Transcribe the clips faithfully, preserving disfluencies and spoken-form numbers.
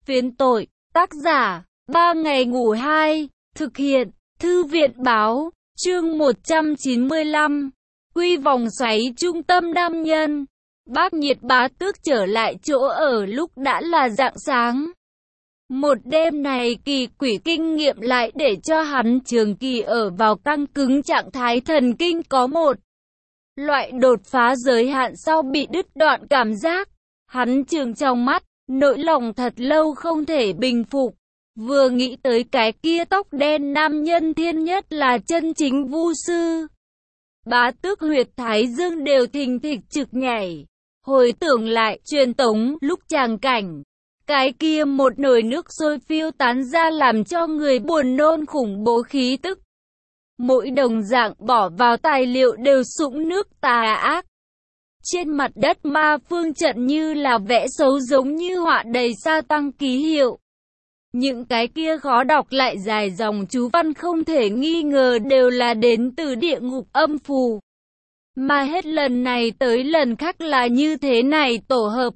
Phiến tội, tác giả, ba ngày ngủ hai, thực hiện, Thư viện Báo, chương một trăm chín mươi lăm, quy vòng xoáy trung tâm nam nhân. Bác Nhiệt Bá Tước trở lại chỗ ở lúc đã là rạng sáng. Một đêm này kỳ quỷ kinh nghiệm lại để cho hắn trường kỳ ở vào căng cứng trạng thái thần kinh có một loại đột phá giới hạn sau bị đứt đoạn cảm giác. Hắn trừng trong mắt, nỗi lòng thật lâu không thể bình phục. Vừa nghĩ tới cái kia tóc đen nam nhân thiên nhất là chân chính vu sư. Bá Tước huyệt thái dương đều thình thịch trực nhảy. Hồi tưởng lại truyền tống lúc tràng cảnh. Cái kia một nồi nước sôi phiêu tán ra làm cho người buồn nôn khủng bố khí tức. Mỗi đồng dạng bỏ vào tài liệu đều sũng nước tà ác. Trên mặt đất ma phương trận như là vẽ xấu giống như họa đầy sa tăng ký hiệu. Những cái kia khó đọc lại dài dòng chú văn không thể nghi ngờ đều là đến từ địa ngục âm phù. Mà hết lần này tới lần khác là như thế này tổ hợp.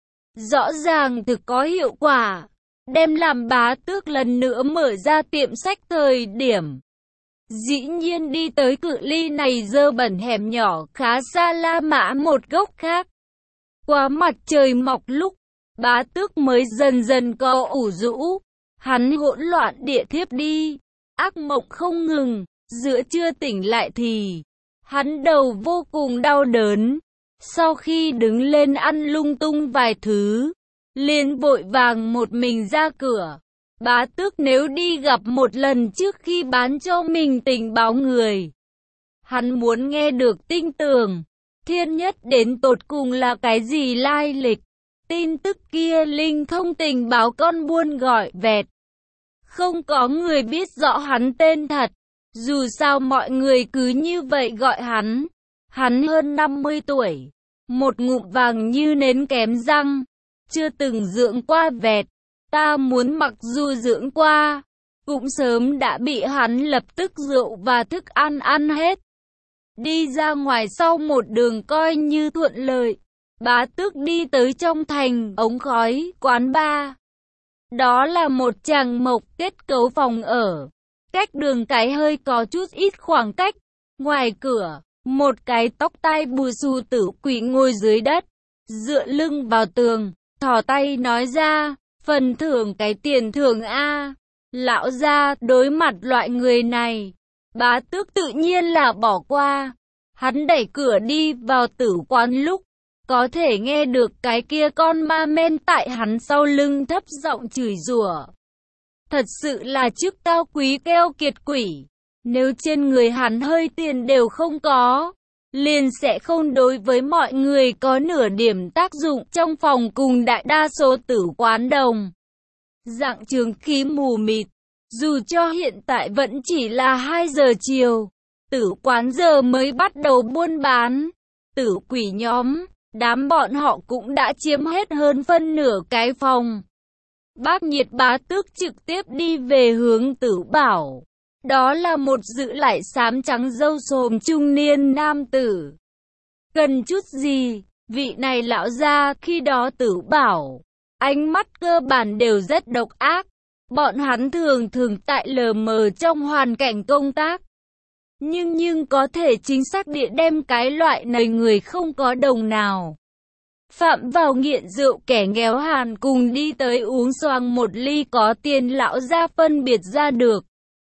Rõ ràng thực có hiệu quả. Đem làm Bá Tước lần nữa mở ra tiệm sách thời điểm. Dĩ nhiên đi tới cự ly này dơ bẩn hẻm nhỏ khá xa La Mã một góc khác. Qua mặt trời mọc lúc, Bá Tước mới dần dần có ủ rũ. Hắn hỗn loạn địa thiếp đi, ác mộng không ngừng, giữa trưa tỉnh lại thì hắn đầu vô cùng đau đớn. Sau khi đứng lên ăn lung tung vài thứ, liền vội vàng một mình ra cửa. Bá Tước nếu đi gặp một lần trước khi bán cho mình tình báo người. Hắn muốn nghe được tinh tường, thiên nhất đến tột cùng là cái gì lai lịch. Tin tức kia linh thông tình báo con buôn gọi vẹt. Không có người biết rõ hắn tên thật. Dù sao mọi người cứ như vậy gọi hắn. Hắn hơn năm mươi tuổi. Một ngụm vàng như nến kém răng. Chưa từng dưỡng qua vẹt. Ta muốn mặc dù dưỡng qua. Cũng sớm đã bị hắn lập tức rượu và thức ăn ăn hết. Đi ra ngoài sau một đường coi như thuận lợi. Bá Tước đi tới trong thành ống khói quán bar. Đó là một tràng mộc kết cấu phòng ở. Cách đường cái hơi có chút ít khoảng cách. Ngoài cửa, một cái tóc tai bù xù tử quỷ ngồi dưới đất. Dựa lưng vào tường, thò tay nói ra, phần thưởng cái tiền thưởng A. Lão gia đối mặt loại người này. Bá Tước tự nhiên là bỏ qua. Hắn đẩy cửa đi vào tử quán lúc. Có thể nghe được cái kia con ma men tại hắn sau lưng thấp giọng chửi rủa. Thật sự là chức cao quý keo kiệt quỷ. Nếu trên người hắn hơi tiền đều không có, liền sẽ không đối với mọi người có nửa điểm tác dụng trong phòng cùng đại đa số tử quán đồng. Dạng trường khí mù mịt, dù cho hiện tại vẫn chỉ là hai giờ chiều, tử quán giờ mới bắt đầu buôn bán. Tử quỷ nhóm, đám bọn họ cũng đã chiếm hết hơn phân nửa cái phòng. Bác Nhiệt Bá Tước trực tiếp đi về hướng Tử Bảo. Đó là một giữ lại xám trắng râu xồm trung niên nam tử. Cần chút gì, vị này lão gia khi đó Tử Bảo. Ánh mắt cơ bản đều rất độc ác. Bọn hắn thường thường tại lờ mờ trong hoàn cảnh công tác. Nhưng nhưng có thể chính xác địa đem cái loại này người không có đồng nào. Phạm vào nghiện rượu kẻ nghèo hàn cùng đi tới uống xoàng một ly có tiền lão gia phân biệt ra được.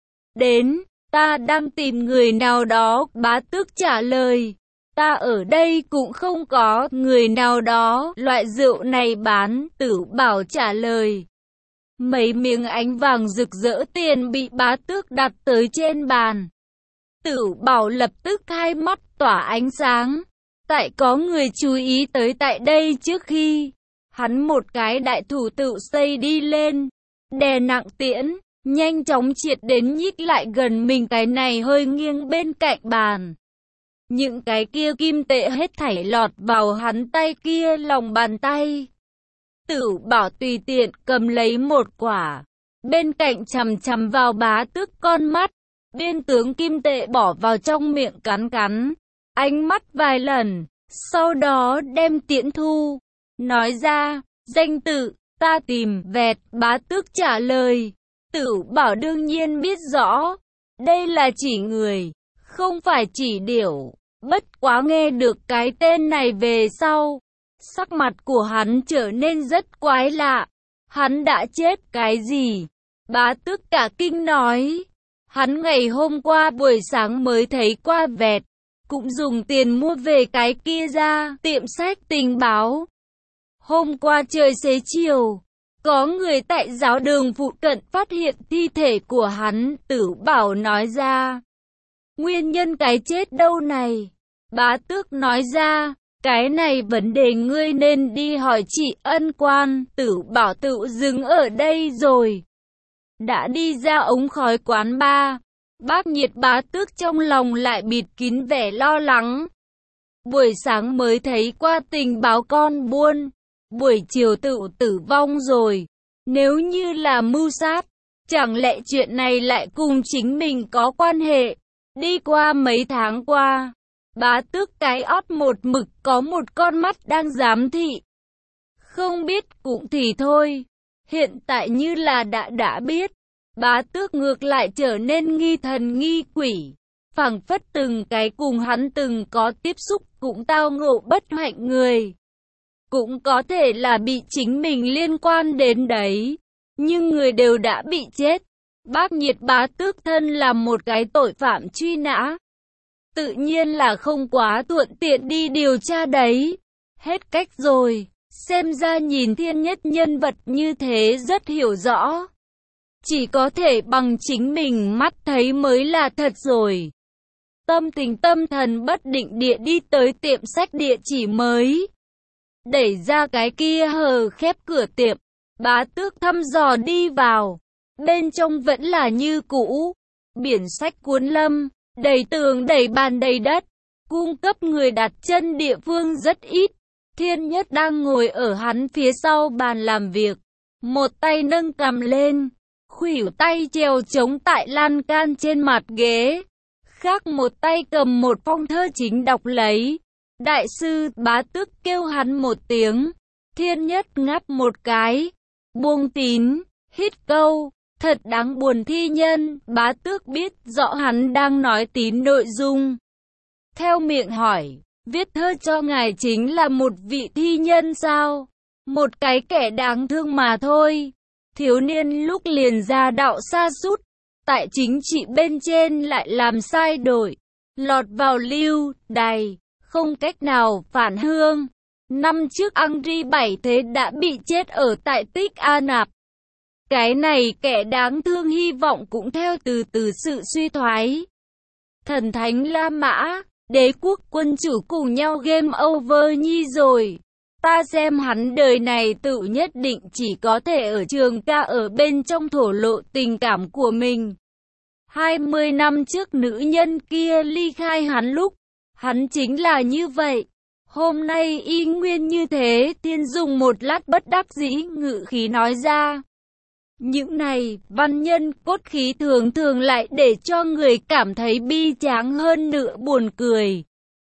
Đến, ta đang tìm người nào đó, Bá Tước trả lời. Ta ở đây cũng không có người nào đó, loại rượu này bán, Tử Bảo trả lời. Mấy miếng ánh vàng rực rỡ tiền bị Bá Tước đặt tới trên bàn. Tử Bảo lập tức hai mắt tỏa ánh sáng. Tại có người chú ý tới tại đây trước khi hắn một cái đại thủ tự xây đi lên, đè nặng tiễn, nhanh chóng triệt đến nhích lại gần mình cái này hơi nghiêng bên cạnh bàn. Những cái kia kim tệ hết thảy lọt vào hắn tay kia lòng bàn tay. Tử Bảo tùy tiện cầm lấy một quả, bên cạnh chằm chằm vào Bá Tước con mắt, biên tướng kim tệ bỏ vào trong miệng cắn cắn. Ánh mắt vài lần, sau đó đem tiễn thu, nói ra, danh tự, ta ta tìm vẹt, bá tước trả lời. Tử Bảo đương nhiên biết rõ, đây là chỉ người, không phải chỉ điểu. Bất quá nghe được cái tên này về sau, sắc mặt của hắn trở nên rất quái lạ. Hắn đã chết cái gì? Bá tước cả kinh nói. Hắn ngày hôm qua buổi sáng mới thấy qua vẹt, cũng dùng tiền mua về cái kia ra tiệm sách tình báo. Hôm qua trời xế chiều, có người tại giáo đường phụ cận phát hiện thi thể của hắn, Tử Bảo nói ra. Nguyên nhân cái chết đâu này? Bá tước nói ra, cái này vấn đề ngươi nên đi hỏi chị Ân Quan. Tử Bảo tự dừng ở đây rồi, đã đi ra ống khói quán bar. Bác Nhiệt bá tước trong lòng lại bịt kín vẻ lo lắng. Buổi sáng mới thấy qua tình báo con buôn, buổi chiều tự tử vong rồi. Nếu như là mưu sát, chẳng lẽ chuyện này lại cùng chính mình có quan hệ? Đi qua mấy tháng qua, bá tước cái ót một mực có một con mắt đang giám thị. Không biết cũng thì thôi, hiện tại như là đã đã biết. Bá tước ngược lại trở nên nghi thần nghi quỷ, phảng phất từng cái cùng hắn từng có tiếp xúc cũng tao ngộ bất hạnh người. Cũng có thể là bị chính mình liên quan đến đấy, nhưng người đều đã bị chết. Bác Nhiệt bá tước thân là một cái tội phạm truy nã, tự nhiên là không quá thuận tiện đi điều tra đấy. Hết cách rồi, xem ra nhìn Thiên Nhất nhân vật như thế rất hiểu rõ. Chỉ có thể bằng chính mình mắt thấy mới là thật rồi. Tâm tình tâm thần bất định địa đi tới tiệm sách địa chỉ mới. Đẩy ra cái kia hờ khép cửa tiệm, bá tước thăm dò đi vào. Bên trong vẫn là như cũ, biển sách cuốn lâm, đầy tường đầy bàn đầy đất. Cung cấp người đặt chân địa phương rất ít. Thiên Nhất đang ngồi ở hắn phía sau bàn làm việc, một tay nâng cằm lên, khuỷu tay treo chống tại lan can trên mặt ghế, khác một tay cầm một phong thơ chính đọc lấy. Đại sư, bá tước kêu hắn một tiếng. Thiên Nhất ngáp một cái, buông tín, hít câu, thật đáng buồn thi nhân. Bá tước biết rõ hắn đang nói tín nội dung, theo miệng hỏi, viết thơ cho ngài chính là một vị thi nhân sao? Một cái kẻ đáng thương mà thôi. Thiếu niên lúc liền ra đạo sa sút, tại chính trị bên trên lại làm sai đổi, lọt vào lưu đày, không cách nào phản hương. Năm trước Angry bảy thế đã bị chết ở tại Tích A Nạp. Cái này kẻ đáng thương hy vọng cũng theo từ từ sự suy thoái. Thần thánh La Mã, đế quốc quân chủ cùng nhau game over nhi rồi. Ta xem hắn đời này tự nhất định chỉ có thể ở trường ca ở bên trong thổ lộ tình cảm của mình. hai mươi năm trước nữ nhân kia ly khai hắn lúc, hắn chính là như vậy. Hôm nay y nguyên như thế. Thiên dùng một lát bất đắc dĩ ngự khí nói ra. Những này, văn nhân cốt khí thường thường lại để cho người cảm thấy bi tráng hơn nữa buồn cười.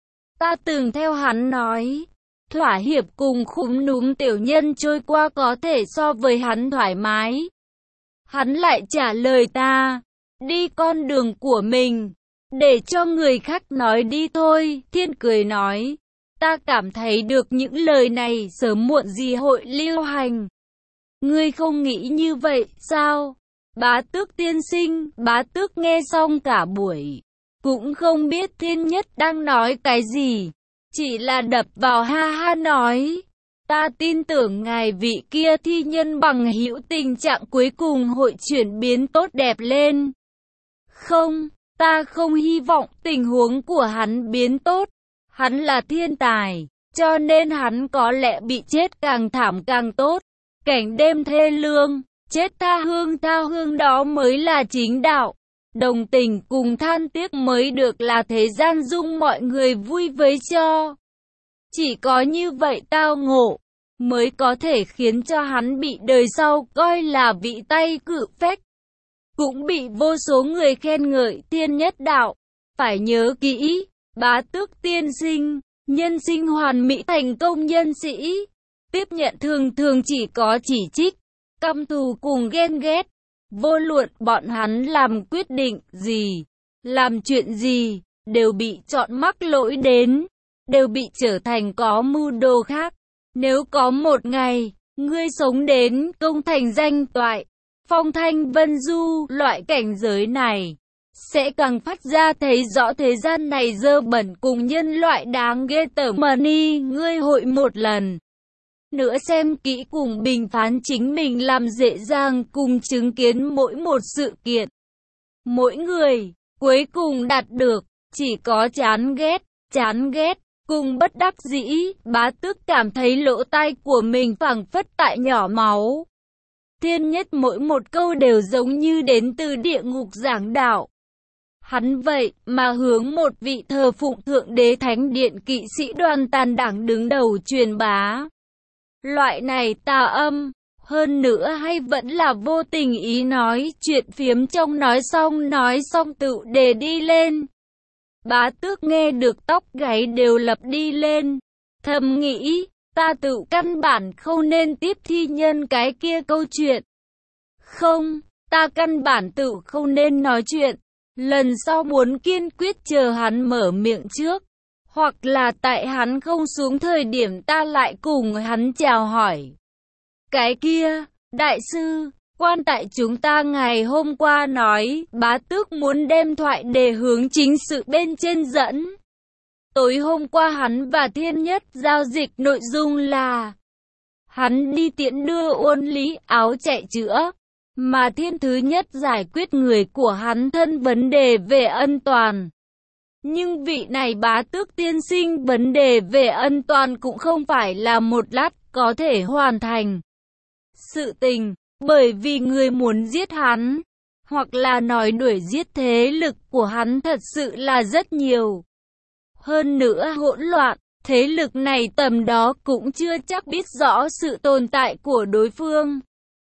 Ta từng theo hắn nói, thỏa hiệp cùng khúm núm tiểu nhân trôi qua có thể so với hắn thoải mái. Hắn lại trả lời ta, đi con đường của mình, để cho người khác nói đi thôi. Thiên cười nói, ta cảm thấy được những lời này sớm muộn gì hội lưu hành. Ngươi không nghĩ như vậy sao? Bá tước tiên sinh. Bá tước nghe xong cả buổi, cũng không biết Thiên Nhất đang nói cái gì, chỉ là đập vào ha ha nói, ta tin tưởng ngài vị kia thi nhân bằng hữu tình trạng cuối cùng hội chuyển biến tốt đẹp lên. Không, ta không hy vọng tình huống của hắn biến tốt. Hắn là thiên tài, cho nên hắn có lẽ bị chết càng thảm càng tốt. Cảnh đêm thê lương, chết tha hương tha hương đó mới là chính đạo. Đồng tình cùng than tiếc mới được là thế gian dung mọi người vui với cho. Chỉ có như vậy tao ngộ, mới có thể khiến cho hắn bị đời sau coi là vị tay cự phách. Cũng bị vô số người khen ngợi Thiên Nhất đạo. Phải nhớ kỹ, bá tước tiên sinh, nhân sinh hoàn mỹ thành công nhân sĩ. tiếp nhận thường thường chỉ có chỉ trích, căm thù cùng ghen ghét. Vô luận bọn hắn làm quyết định gì, làm chuyện gì, đều bị chọn mắc lỗi đến, đều bị trở thành có mưu đồ khác. Nếu có một ngày, ngươi sống đến công thành danh toại, phong thanh vân du, loại cảnh giới này, sẽ càng phát ra thấy rõ thế gian này dơ bẩn cùng nhân loại đáng ghê tởm. Money, ngươi hội một lần nữa xem kỹ cùng bình phán chính mình làm dễ dàng cùng chứng kiến mỗi một sự kiện. Mỗi người, cuối cùng đạt được, chỉ có chán ghét, chán ghét, cùng bất đắc dĩ. Bá Tước cảm thấy lỗ tai của mình phảng phất tại nhỏ máu. Thiên Nhất mỗi một câu đều giống như đến từ địa ngục giảng đạo. Hắn vậy mà hướng một vị thờ phụng Thượng Đế Thánh Điện kỵ sĩ đoàn tàn đảng đứng đầu truyền bá. Loại này tà âm, hơn nữa hay vẫn là vô tình ý nói chuyện phiếm trong nói xong nói xong tự đề đi lên. Bá Tước nghe được tóc gáy đều lập đi lên, thầm nghĩ, ta tự căn bản không nên tiếp thi nhân cái kia câu chuyện. Không, ta căn bản tự không nên nói chuyện, lần sau muốn kiên quyết chờ hắn mở miệng trước. Hoặc là tại hắn không xuống thời điểm ta lại cùng hắn chào hỏi. Cái kia, đại sư, quan tại chúng ta ngày hôm qua nói, Bá Tước muốn đem thoại đề hướng chính sự bên trên dẫn. Tối hôm qua hắn và Thiên Nhất giao dịch nội dung là hắn đi tiễn đưa Uôn Lý Áo chạy chữa, mà Thiên thứ Nhất giải quyết người của hắn thân vấn đề về ân toàn. Nhưng vị này Bá Tước tiên sinh vấn đề về ân toàn cũng không phải là một lát có thể hoàn thành sự tình, bởi vì người muốn giết hắn, hoặc là nói đuổi giết thế lực của hắn thật sự là rất nhiều. Hơn nữa hỗn loạn, thế lực này tầm đó cũng chưa chắc biết rõ sự tồn tại của đối phương.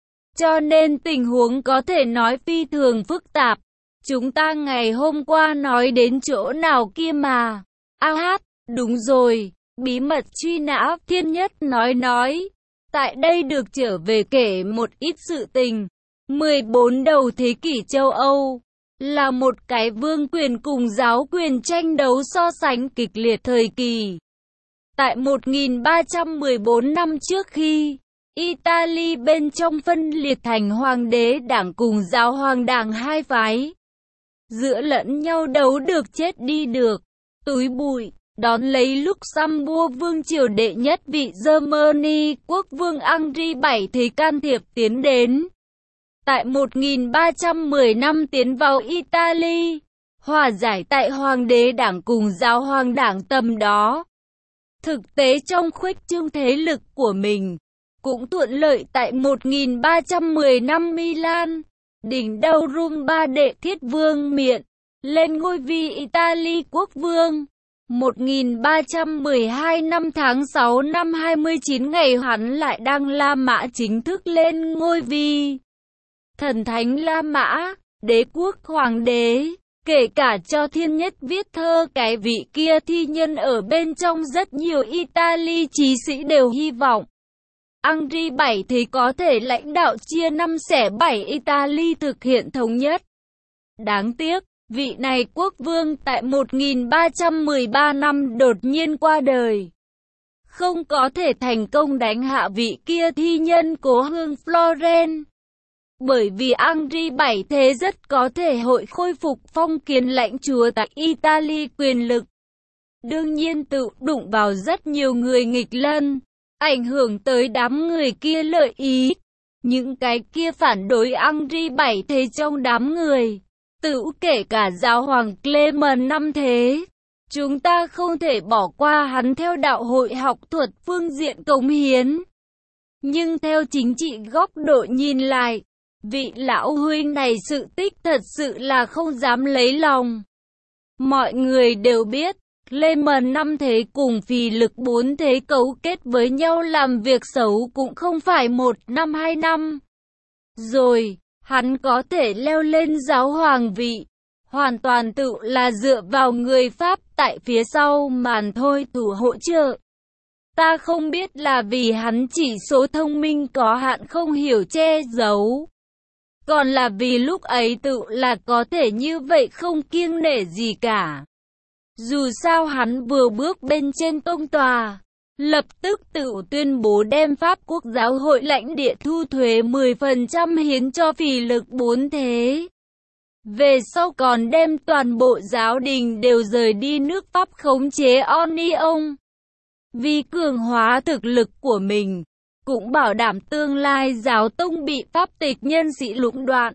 Cho nên tình huống có thể nói phi thường phức tạp. Chúng ta ngày hôm qua nói đến chỗ nào kia mà? A hát, đúng rồi, bí mật truy nã. Thiên Nhất nói nói. Tại đây được trở về kể một ít sự tình. mười bốn đầu thế kỷ châu Âu là một cái vương quyền cùng giáo quyền tranh đấu so sánh kịch liệt thời kỳ. Tại một nghìn ba trăm mười bốn năm trước khi Italy bên trong phân liệt thành hoàng đế đảng cùng giáo hoàng đảng hai phái, giữa lẫn nhau đấu được chết đi được, túi bụi, đón lấy Luxembourg vương triều đệ nhất vị Germany, quốc vương Henri bảy thì can thiệp tiến đến. Tại một nghìn ba trăm mười năm tiến vào Italy, hòa giải tại hoàng đế đảng cùng giáo hoàng đảng tầm đó. Thực tế trong khuếch trương thế lực của mình, cũng thuận lợi tại một nghìn ba trăm mười năm Milan, đỉnh đầu Rome ba đệ thiết vương miện, lên ngôi vị Italy quốc vương. một nghìn ba trăm mười hai năm tháng sáu năm hai mươi chín ngày hắn lại đăng La Mã chính thức lên ngôi vị thần thánh La Mã, đế quốc hoàng đế, kể cả cho Thiên Nhất viết thơ cái vị kia thi nhân ở bên trong rất nhiều Italy trí sĩ đều hy vọng Henri bảy thì có thể lãnh đạo chia năm xẻ bảy Italy thực hiện thống nhất. Đáng tiếc, vị này quốc vương tại một nghìn ba trăm mười ba năm đột nhiên qua đời. Không có thể thành công đánh hạ vị kia thi nhân cố hương Florence. Bởi vì Henri bảy thế rất có thể hội khôi phục phong kiến lãnh chúa tại Italy quyền lực. Đương nhiên tự đụng vào rất nhiều người nghịch lân, ảnh hưởng tới đám người kia lợi ý. Những cái kia phản đối Henri bảy thế trong đám người, tự kể cả giáo hoàng Clement năm thế. Chúng ta không thể bỏ qua hắn theo đạo hội học thuật phương diện cống hiến. Nhưng theo chính trị góc độ nhìn lại, vị lão huynh này sự tích thật sự là không dám lấy lòng. Mọi người đều biết, Clement năm thế cùng phì lực bốn thế cấu kết với nhau làm việc xấu cũng không phải một năm hai năm. Rồi, hắn có thể leo lên giáo hoàng vị, hoàn toàn tự là dựa vào người Pháp tại phía sau màn thôi thủ hỗ trợ. Ta không biết là vì hắn chỉ số thông minh có hạn không hiểu che giấu, còn là vì lúc ấy tự là có thể như vậy không kiêng nể gì cả. Dù sao hắn vừa bước bên trên công tòa, lập tức tự tuyên bố đem Pháp Quốc giáo hội lãnh địa thu thuế mười phần trăm hiến cho phỉ lực bốn thế. Về sau còn đem toàn bộ giáo đình đều rời đi nước Pháp khống chế Onion. Vì cường hóa thực lực của mình, cũng bảo đảm tương lai giáo tông bị Pháp tịch nhân sĩ lũng đoạn.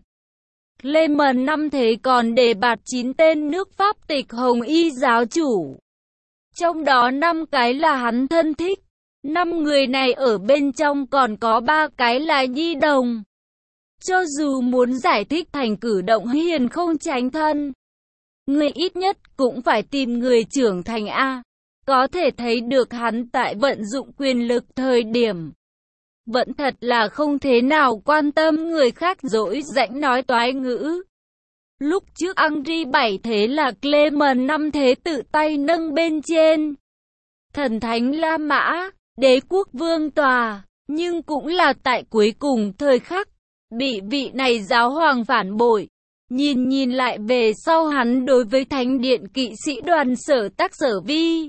Clement năm thế còn đề bạt chín tên nước Pháp tịch Hồng Y giáo chủ. Trong đó năm cái là hắn thân thích. Năm người này ở bên trong còn có ba cái là nhi đồng. Cho dù muốn giải thích thành cử động hiền không tránh thân, người ít nhất cũng phải tìm người trưởng thành A. Có thể thấy được hắn tại vận dụng quyền lực thời điểm vẫn thật là không thế nào quan tâm người khác dỗi rãnh nói toái ngữ. Lúc trước Henri bảy thế là Clement năm thế tự tay nâng bên trên thần thánh La Mã, đế quốc vương tòa, nhưng cũng là tại cuối cùng thời khắc, bị vị này giáo hoàng phản bội. Nhìn nhìn lại về sau hắn đối với thánh điện kỵ sĩ đoàn sở tác sở vi.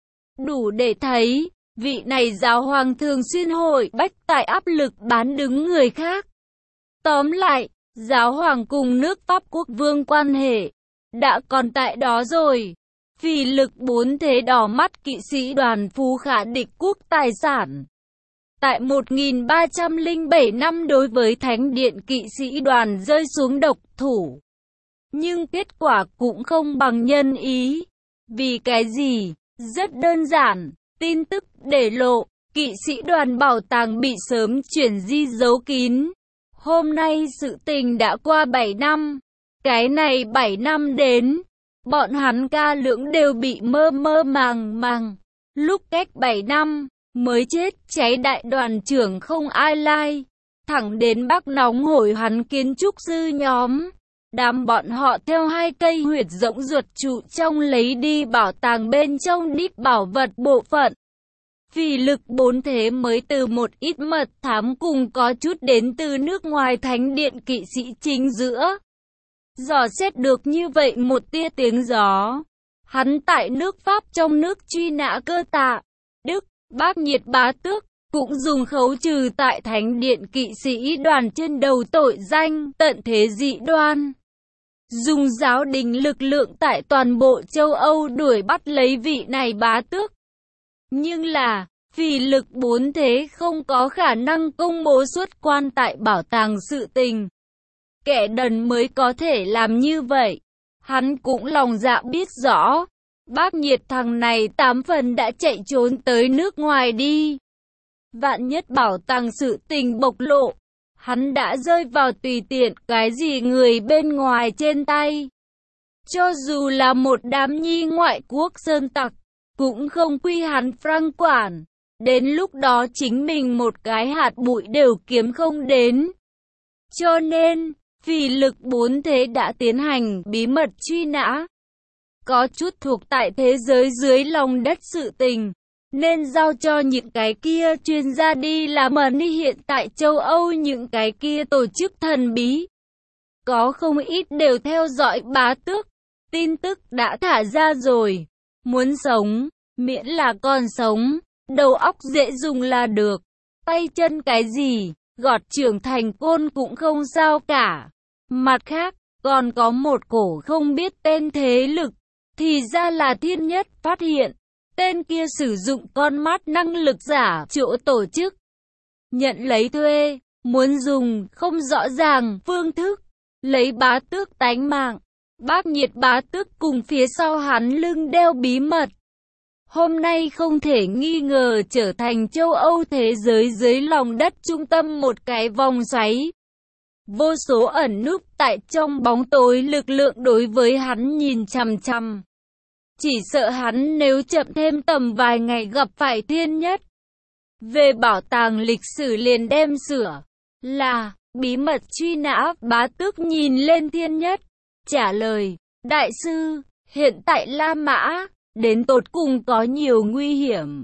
Đủ để thấy, vị này giáo hoàng thường xuyên hội bách tại áp lực bán đứng người khác. Tóm lại, giáo hoàng cùng nước Pháp quốc vương quan hệ đã còn tại đó rồi. Phỉ lực bốn thế đỏ mắt kỵ sĩ đoàn phú khả địch quốc tài sản. Tại một nghìn ba trăm lẻ bảy năm đối với thánh điện kỵ sĩ đoàn rơi xuống độc thủ. Nhưng kết quả cũng không bằng nhân ý. Vì cái gì? Rất đơn giản, tin tức để lộ, kỵ sĩ đoàn bảo tàng bị sớm chuyển di giấu kín. Hôm nay sự tình đã qua bảy năm, cái này bảy năm đến, bọn hắn ca lưỡng đều bị mơ mơ màng màng. Lúc cách bảy năm, mới chết cháy đại đoàn trưởng không ai lai, thẳng đến Bắc nóng hổi hắn kiến trúc sư nhóm. Đám bọn họ theo hai cây huyệt rỗng ruột trụ trong lấy đi bảo tàng bên trong đít bảo vật bộ phận. Phỉ lực bốn thế mới từ một ít mật thám cùng có chút đến từ nước ngoài thánh điện kỵ sĩ chính giữa. Dò xét được như vậy một tia tiếng gió. Hắn tại nước Pháp trong nước truy nã cơ tạ, Đức, Bác Nhiệt Bá Tước, cũng dùng khấu trừ tại thánh điện kỵ sĩ đoàn trên đầu tội danh tận thế dị đoan. Dùng giáo đình lực lượng tại toàn bộ châu Âu đuổi bắt lấy vị này bá tước. Nhưng là, phỉ lực bốn thế không có khả năng công bố xuất quan tại bảo tàng sự tình. Kẻ đần mới có thể làm như vậy. Hắn cũng lòng dạ biết rõ. Bác Nhiệt thằng này tám phần đã chạy trốn tới nước ngoài đi. Vạn nhất bảo tàng sự tình bộc lộ, hắn đã rơi vào tùy tiện cái gì người bên ngoài trên tay. Cho dù là một đám nhi ngoại quốc sơn tặc, cũng không quy hắn Frank quản. Đến lúc đó chính mình một cái hạt bụi đều kiếm không đến. Cho nên, phỉ lực bốn thế đã tiến hành bí mật truy nã. Có chút thuộc tại thế giới dưới lòng đất sự tình, nên giao cho những cái kia chuyên gia đi làm ẩn đi hiện tại châu Âu những cái kia tổ chức thần bí. Có không ít đều theo dõi bá tước, tin tức đã thả ra rồi. Muốn sống, miễn là còn sống, đầu óc dễ dùng là được. Tay chân cái gì, gọt trưởng thành côn cũng không sao cả. Mặt khác, còn có một cổ không biết tên thế lực, thì ra là Thiên Nhất phát hiện. Tên kia sử dụng con mắt năng lực giả chỗ tổ chức, nhận lấy thuê, muốn dùng không rõ ràng phương thức, lấy bá tước tánh mạng. Bác Nhiệt Bá Tước cùng phía sau hắn lưng đeo bí mật. Hôm nay không thể nghi ngờ trở thành châu Âu thế giới dưới lòng đất trung tâm một cái vòng xoáy. Vô số ẩn núp tại trong bóng tối lực lượng đối với hắn nhìn chằm chằm. Chỉ sợ hắn nếu chậm thêm tầm vài ngày gặp phải Thiên Nhất. Về bảo tàng lịch sử liền đem sửa, là, bí mật truy nã. Bá Tước nhìn lên Thiên Nhất, trả lời, đại sư, hiện tại La Mã, đến tột cùng có nhiều nguy hiểm.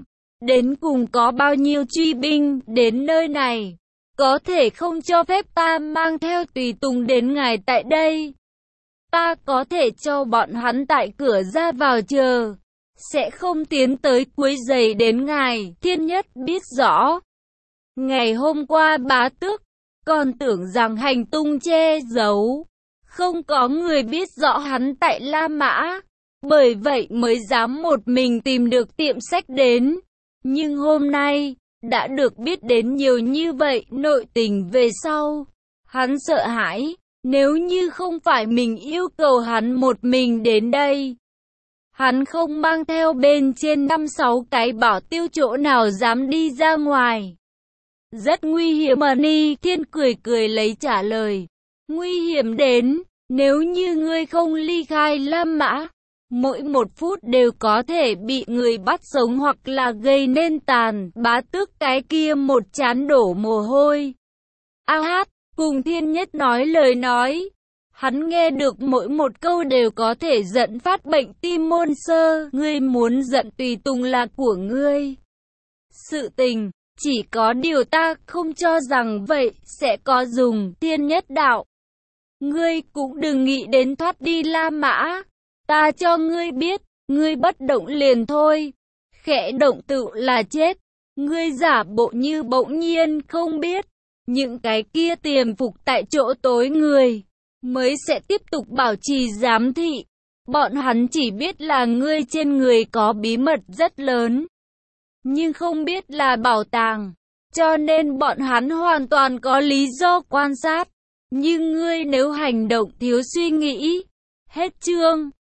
đến cùng có bao nhiêu truy binh đến nơi này? Có thể không cho phép ta mang theo tùy tùng đến ngài tại đây. Ta có thể cho bọn hắn tại cửa ra vào chờ, sẽ không tiến tới quấy rầy đến ngài. Thiên Nhất biết rõ. Ngày hôm qua bá tước còn tưởng rằng hành tung che giấu, không có người biết rõ hắn tại La Mã, bởi vậy mới dám một mình tìm được tiệm sách đến. Nhưng hôm nay, đã được biết đến nhiều như vậy nội tình về sau, hắn sợ hãi, nếu như không phải mình yêu cầu hắn một mình đến đây, hắn không mang theo bên trên năm sáu cái bảo tiêu chỗ nào dám đi ra ngoài. Rất nguy hiểm mà. Ni Thiên cười cười lấy trả lời. Nguy hiểm đến, nếu như ngươi không ly khai La Mã, mỗi một phút đều có thể bị người bắt sống hoặc là gây nên tàn. Bá tước cái kia một trán đổ mồ hôi. A hát, cùng Thiên Nhất nói lời nói. Hắn nghe được mỗi một câu đều có thể dẫn phát bệnh tim môn sơ. Ngươi muốn giận tùy tùng là của ngươi. Sự tình, chỉ có điều ta không cho rằng vậy sẽ có dùng. Thiên Nhất đạo. Ngươi cũng đừng nghĩ đến thoát đi La Mã. Ta cho ngươi biết, ngươi bất động liền thôi. Khẽ động tự là chết. Ngươi giả bộ như bỗng nhiên không biết. Những cái kia tiềm phục tại chỗ tối người mới sẽ tiếp tục bảo trì giám thị. Bọn hắn chỉ biết là ngươi trên người có bí mật rất lớn, nhưng không biết là bảo tàng. Cho nên bọn hắn hoàn toàn có lý do quan sát. Nhưng ngươi nếu hành động thiếu suy nghĩ. Hết chương.